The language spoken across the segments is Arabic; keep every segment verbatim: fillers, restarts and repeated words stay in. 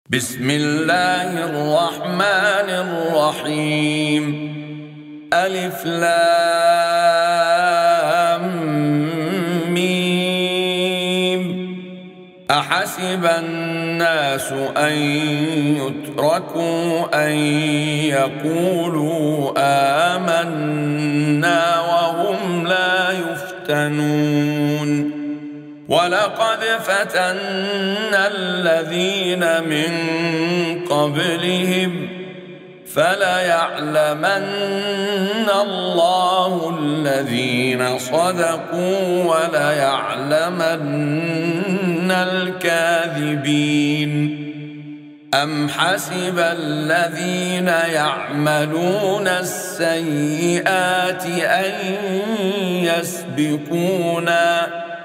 بسم الله الرحمن الرحيم. ألف لام ميم. أحسب الناس أن يتركوا أن يقولوا آمنا وهم لا يفتنون. ولقد فتنا الذين من قبلهم فليعلمن الله الذين صدقوا وليعلمن الكاذبين. أم حسب الذين يعملون السيئات أن يسبقونا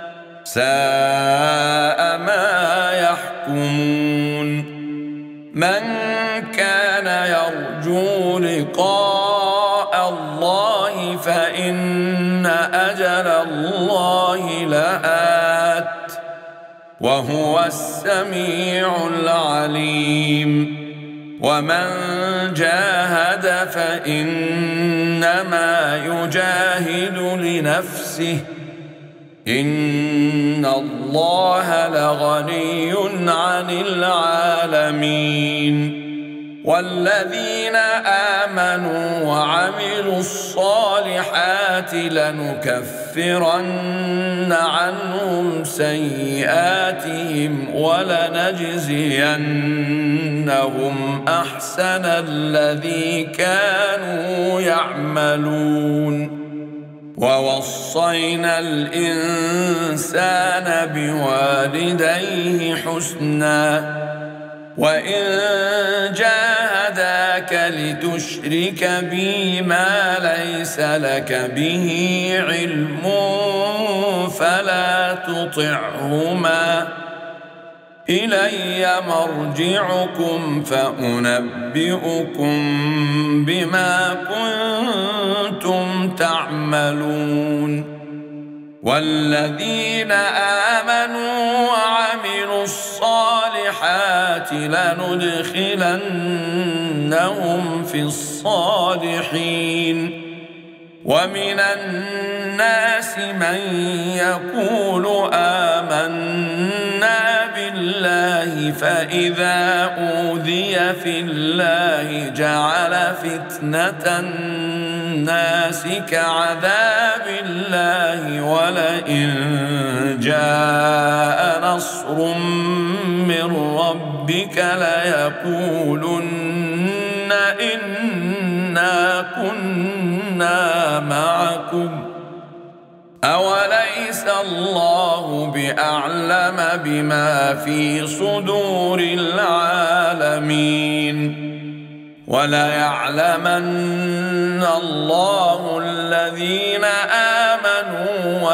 ساء ما يحكمون. من كان يرجو لقاء الله فإن أجل الله لآت وهو السميع العليم. ومن جاهد فإنما يجاهد لنفسه إن الله لغني عن العالمين. والذين آمنوا وعملوا الصالحات لنكفرن عنهم سيئاتهم ولنجزينهم أحسن الذي كانوا يعملون. ووصينا الإنسان بوالديه حسنا وإن جاهداك لتشرك بي ما ليس لك به علم فلا تطعهما إلي مرجعكم فأنبئكم بما كنتم تعملون. والذين آمنوا وعملوا الصالحات لندخلنهم في الصالحين. ومن الناس من يقول آمنا بالله فإذا أوذي في الله جعل فتنة الناس كعذاب الله ولئن جاء نصر من ربك ليقولن إنا كنا معكم أوليس الله بأعلم بما في صدور العالمين. وليعلمن الله الذين آمنوا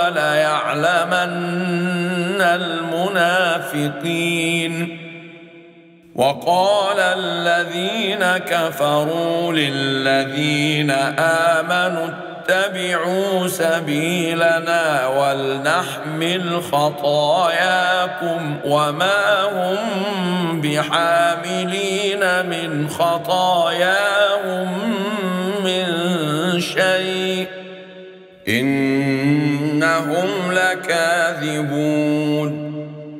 وليعلمن المنافقين. وقال الذين كفروا للذين آمنوا اتبعوا سبيلنا ولنحمل خطاياكم وما هم بحاملين من خطاياهم من شيء إنهم لكاذبون.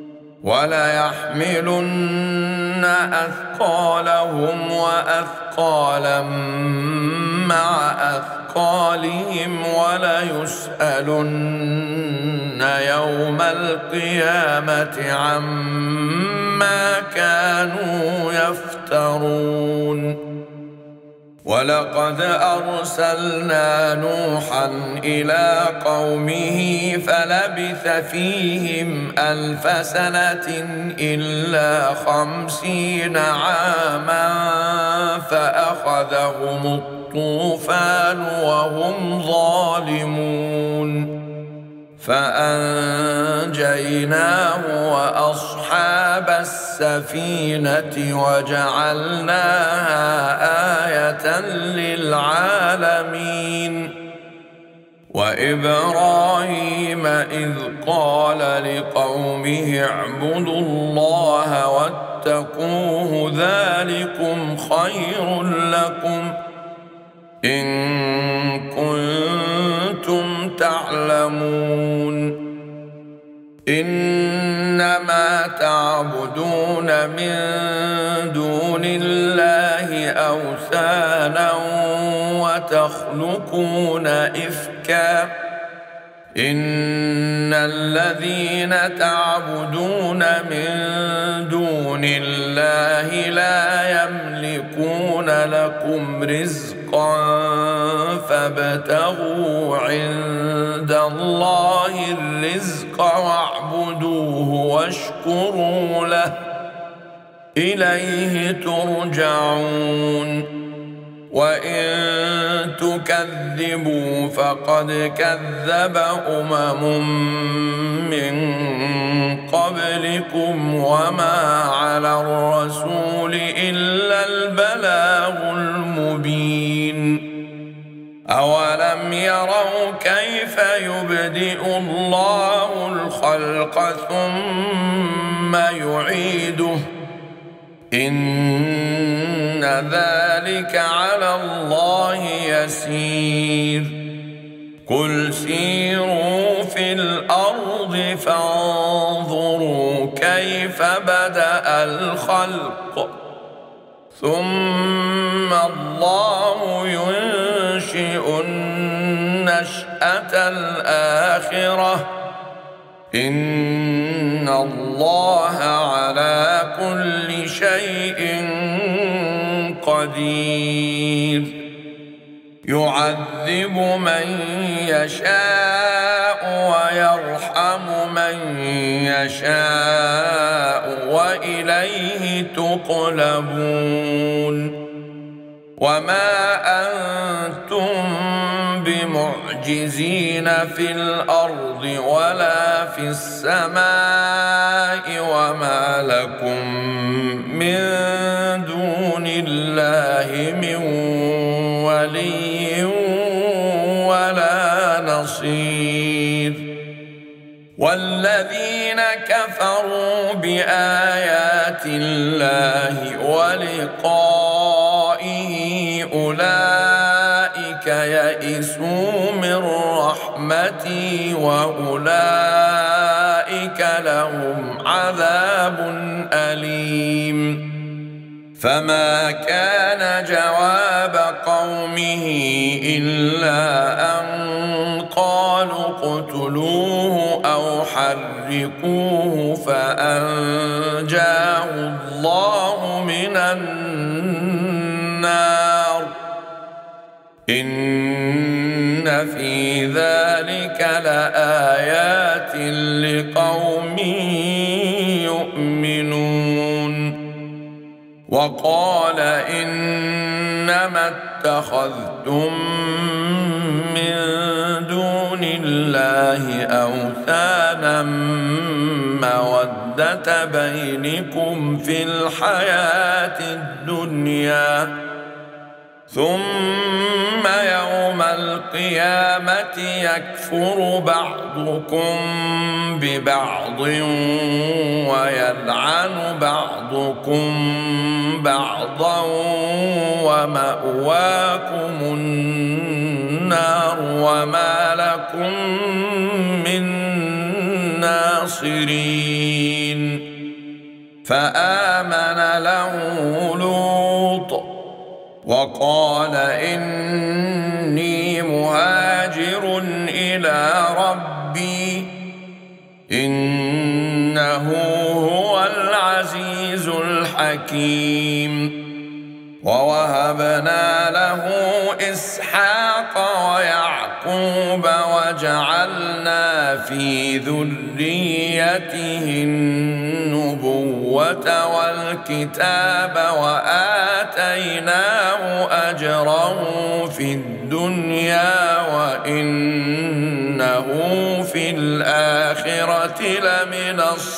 وليحملن أثقالهم وأثقالا مع أثقالهم وليسألن يوم القيامة عما كانوا يفترون. ولقد أرسلنا نوحا إلى قومه فلبث فيهم ألف سنة إلا خمسين عاما فأخذهم الطوفان وهم ظالمون فأنجيناه وأصحاب السفينة وجعلناها آية للعالمين. وإبراهيم إذ قال لقومه اعبدوا الله واتقوا واتقوه ذلكم خير لكم إن كنتم تعلمون إنما تعبدون من دون الله أوثانا وتخلقون إفكا إن الذين تعبدون من دون الله لا يملكون لكم رزقا فابتغوا عند الله الرزق واعبدوه واشكروا له إليه ترجعون وإن تكذبوا فقد كذب أمم من قبلكم وما على الرسول إلا البلاغ المبين أولم يروا كيف يبدئ الله الخلق ثم يعيده إن ذلك على الله يسير قل سيروا في الأرض فانظروا كيف بدأ الخلق ثم الله ينشئ النشأة الآخرة إن الله على كل شيء قدير يعذب من يشاء ويرحم من يشاء وإليه تقلبون وما أنتم بمعجزين في الأرض ولا في السماء وما لكم من دون الله من ولي ولا نصير والذين كفروا بآيات الله ولقائه أولئك يئسوا من رحمتي وأولئك لهم عذاب أليم فما كان جواب قومه إلا أن قالوا اقتلوه أو حرقوه فأنجاه الله من النار إن في ذلك لآيات لقوم يؤمنون وقال إنما اتخذتم من دون الله أوثانا مودة بينكم في الحياة الدنيا ثم يوم القيامة يكفر بعضكم ببعض ويلعن بعضكم بعضا ومأواكم النار وما لكم من ناصرين فآمن له لوط وقال إني مهاجر إلى ربي إنه هو العزيز الحكيم ووهبنا له إسحاق ويعقوب وجعلنا في ذريته النبوة والكتاب وآتيناه أجره في الدنيا وإنه في الآخرة لمن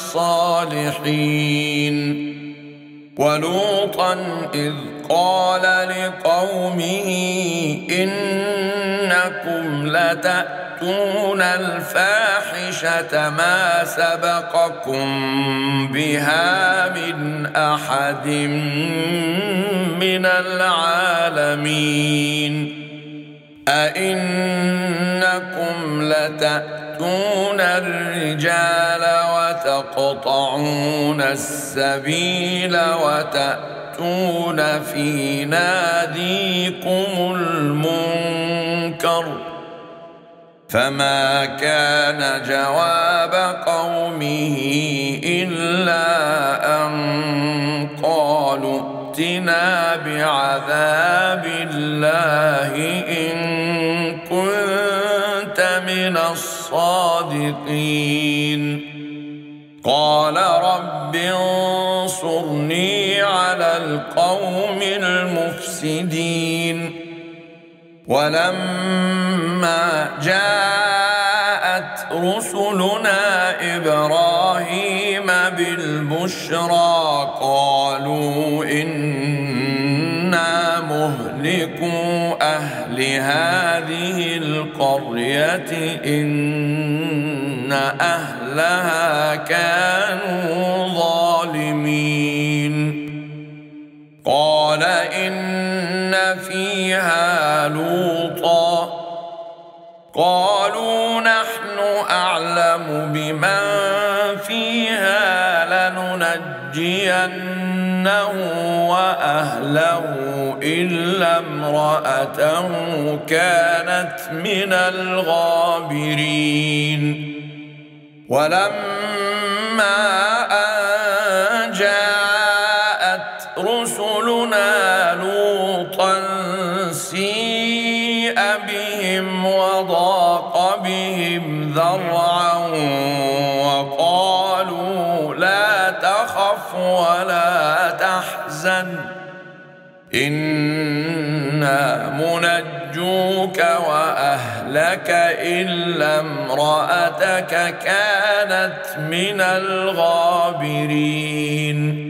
الصالحين ولوطا إذ قال لقومه إنكم لتأتون تأتون الفاحشة ما سبقكم بها من أحد من العالمين أئنكم لتأتون الرجال وتقطعون السبيل وتأتون في ناديكم المنكر فما كان جواب قومه إلا أن قالوا ائتنا بعذاب الله إن كنت من الصادقين قال رب انصرني على القوم المفسدين ولما جاءت رسلنا إبراهيم بالبشرى قالوا إنا مهلكو أهل هذه القرية إن أهلها كانوا ظالمين قال إن فيها لوطا قالوا نحن أعلم بمن فيها لننجينه وأهله إلا امرأته كانت من الغابرين ولما أن جاءت رسلنا لوطا سيء بهم وضاق بهم ذرعا وقالوا لا تخف ولا تحزن إنا منجوك وأهلك إلا امرأتك كانت من الغابرين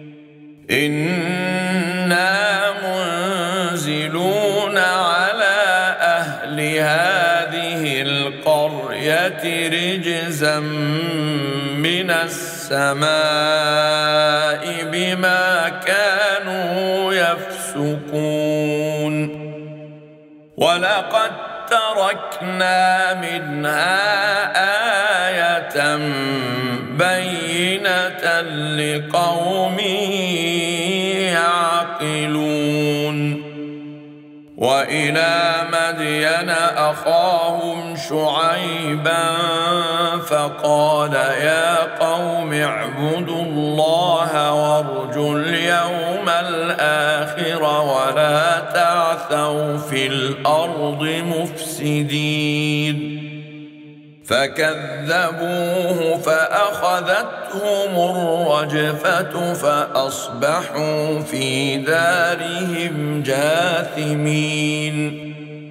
إنا منزلون على أهل هذه القرية رجزا من السماء بما كانوا يفسقون ولقد تركنا منها آية بينة لقوم يعقلون وإلى مدين أخاهم شعيبا فقال يا قوم اعبدوا الله وارجوا اليوم الآخر ولا تعثوا في الأرض مفسدين فكذبوه فأخذتهم الرجفة فأصبحوا في دارهم جاثمين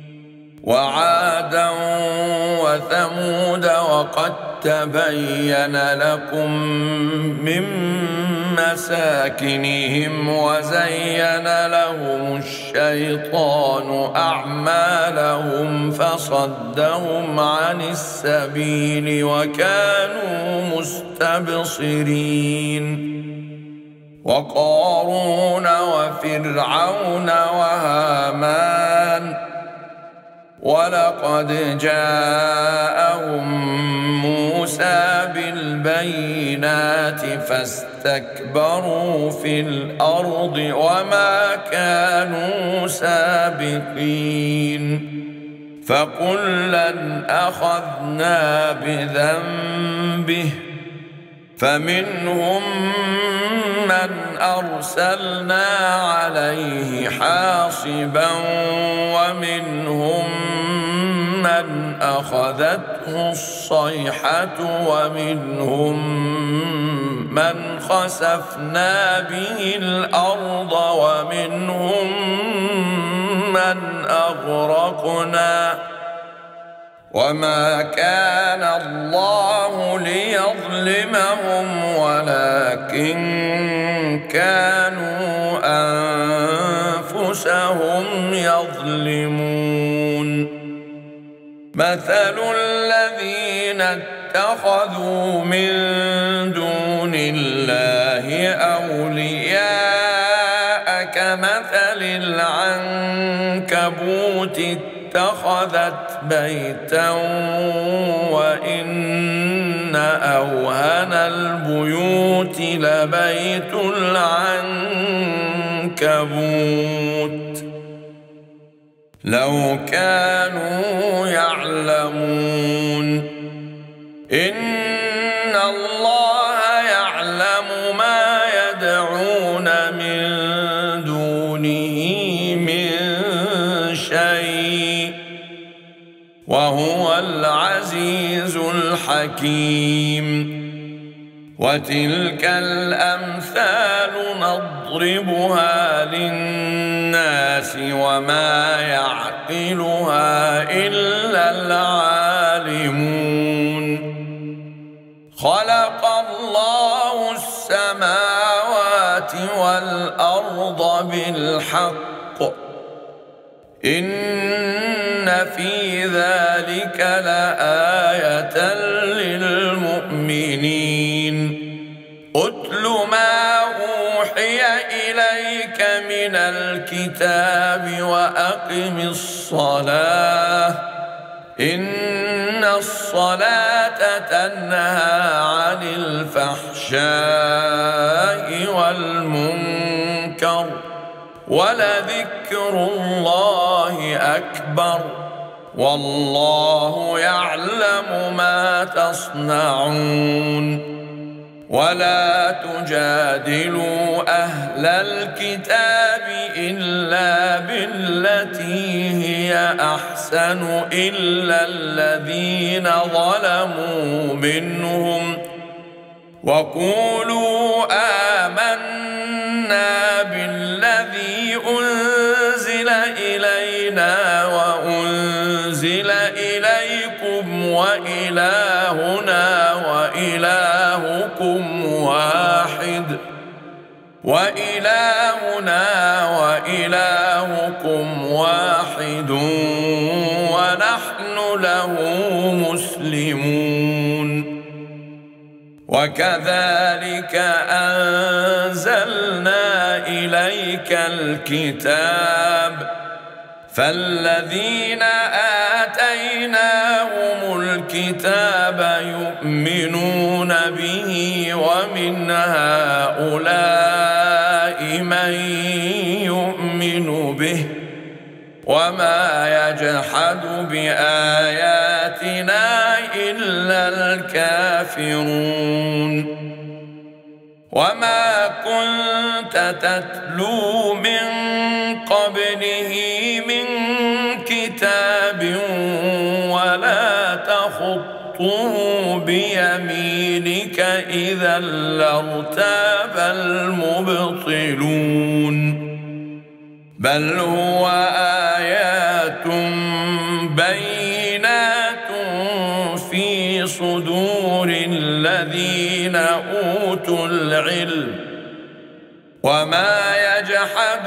وعادا وثمود وقد تبين لكم من مساكنهم وزين لهم الشيطان أعمالهم فصدهم عن السبيل وكانوا مستبصرين وقارون وفرعون وهامان ولقد جاءهم موسى بالبينات فاستكبروا في الأرض وما كانوا سابقين فكلا أخذنا بذنبه فمنهم من أرسلنا عليه حاصبا ومنهم من أخذته الصيحة ومنهم من خسفنا به الأرض ومنهم من أغرقنا وما كان الله ليظلمهم ولكن كانوا أنفسهم يظلمون مثل الذين اتخذوا من دون الله أولياء كمثل العنكبوت اتخذت بيتا وإن أوهن البيوت لبيت العنكبوت لو كانوا يعلمون إن الله يعلم ما يدعون من دونه من شيء وهو العزيز الحكيم وتلك الأمثال نضربها للناس وما يعقلها إلا العالمون خلق الله السماوات والأرض بالحق إن في ذلك لآية للمؤمنين أتل ما أوحي إليك من الكتاب وأقم الصلاة إن الصلاة تنهى عن الفحشاء والمنكر ولذكر الله أكبر والله يعلم ما تصنعون ولا تجادلوا أهل الكتاب إلا بالتي هي أحسن إلا الذين ظلموا منهم وقولوا آمنا بالذي أنزل إلينا وأنزل إليكم وإلهنا وإلهكم واحد وإلهنا وإلهكم واحد ونحن له مسلمون وكذلك أنزلنا إليك الكتاب فالذين آتيناهم الكتاب يؤمنون به ومن هؤلاء من يؤمن به وما يجحد بآياتنا إلا الكافرون وما كنت تتلو من قبله من كتاب ولا تخطه بيمينك إذا لارتاب المبطلون بل هو آيات بينات في صدور الذين أوتوا العلم وما يجحد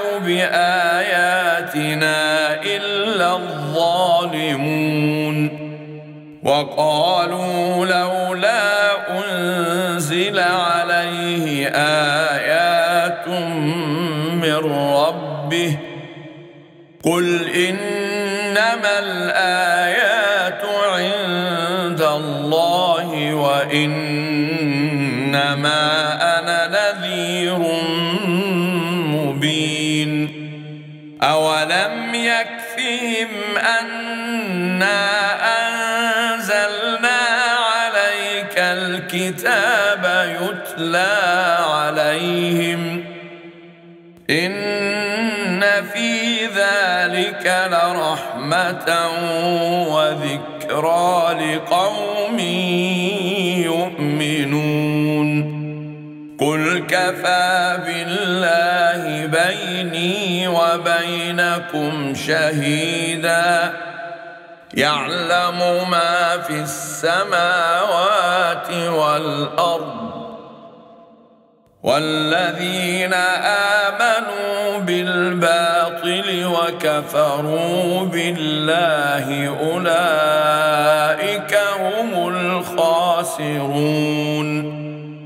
بآياتنا إلا الظالمون وقالوا لولا أنزل عليه آيات من ربه قل إنما الآيات عند الله وإنما أنا نذير مبين أولم يكفهم أنا أنزلنا عليك الكتاب يتلى عليهم إن في ذلك لرحمة وذكرى لقوم يؤمنون قل كفى بالله بيني وبينكم شهيدا يعلم ما في السماوات والأرض والذين آمنوا بالباطل وكفروا بالله أولئك هم الخاسرون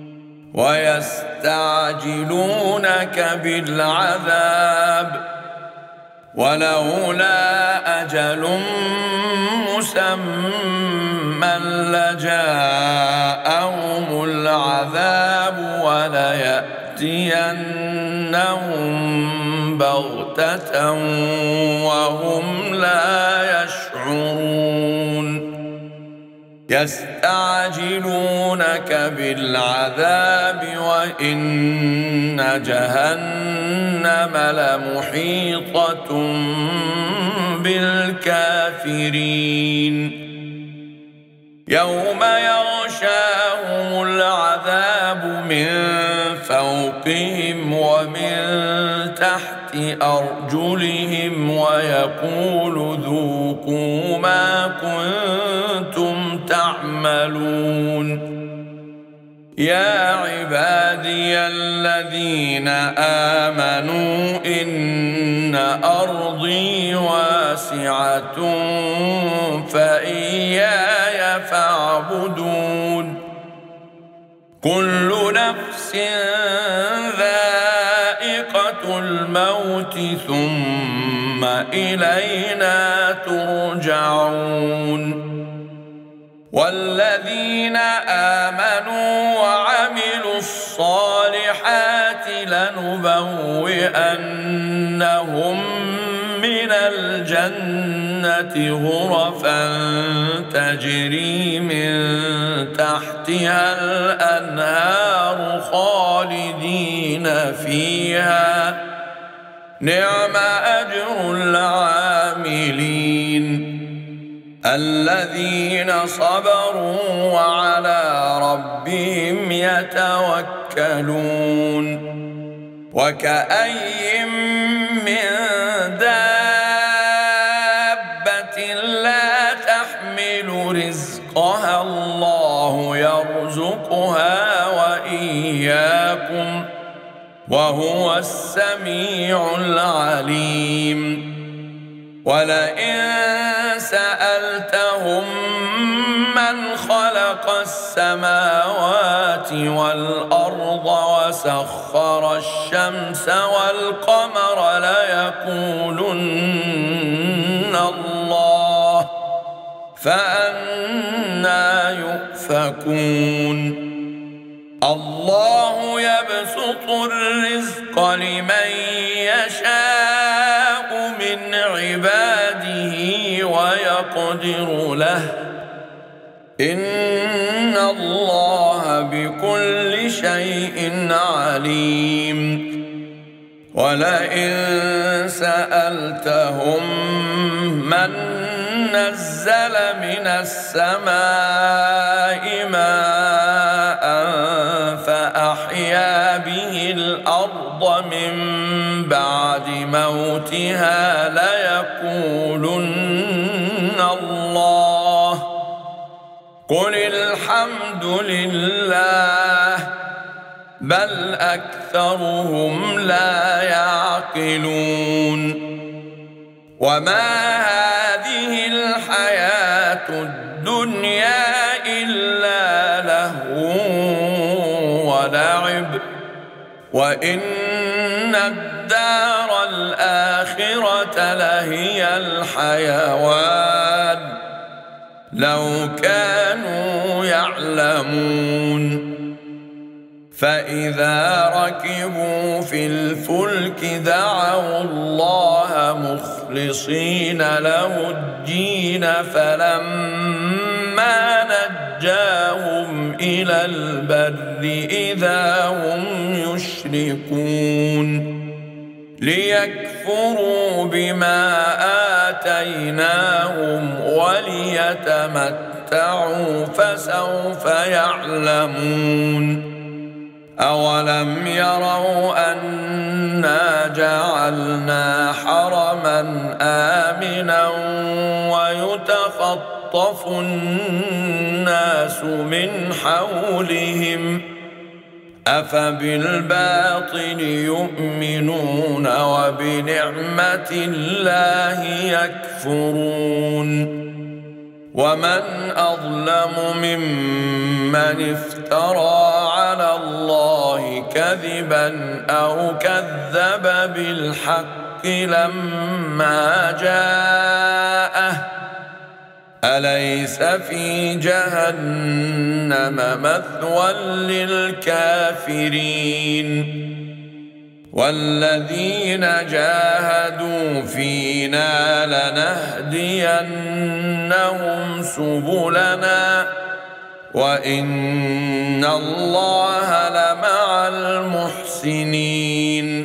ويستعجلونك بالعذاب ولولا أجل مسمى لجاءهم العذاب وليأتينهم بغتة وهم لا يشعرون يستعجلونك بالعذاب وإن جهنم لمحيطة بالكافرين يوم يغشاهم العذاب من فوقهم ومن تحت أرجلهم ويقول ذوقوا ما كنتم تعملون يا عبادي الذين آمنوا إن أرضي واسعة فإياي فاعبدون كل نفس ذائقة الموت ثم إلينا ترجعون والذين آمنوا وعملوا الصالحات لنبوئنهم من الجنة غرفا تجري من تحتها الأنهار خالدين فيها نعم أجر العاملين الذين صبروا وعلى ربهم يتوكلون وكأي من دابة لا تحمل رزقها الله يرزقها وإياكم وهو السميع العليم ولئن سألتهم من خلق السماوات والأرض وسخر الشمس والقمر ليقولن الله فأنى يؤفكون الله يبسط الرزق لمن يشاء من عباده ويقدر له إن الله بكل شيء عليم ولئن سألتهم من نزل من السماء ماء فأحيا به الأرض من بعد موتها ليقولن الله قل الحمد لله بل أكثرهم لا يعقلون وما هذه الحياة الدنيا إلا لهو ولعب وإن الدار الآخرة لهي الحيوان لو كانوا يعلمون فإذا ركبوا في الفلك دعوا الله مخلصين له الدين فلما نجاهم إلى البر إذا هم يشركون ليكفروا بما آتيناهم وليتمتعوا فسوف يعلمون أولم يروا أنا جعلنا حرما آمنا ويتخطف الناس من حولهم أفبالباطل يؤمنون وبنعمة الله يكفرون ومن أظلم ممن افترى على الله كذبا أو كذب بالحق لما جاءه أليس في جهنم مثوى للكافرين والذين جاهدوا فينا لنهدينهم سبلنا وإن الله لمع المحسنين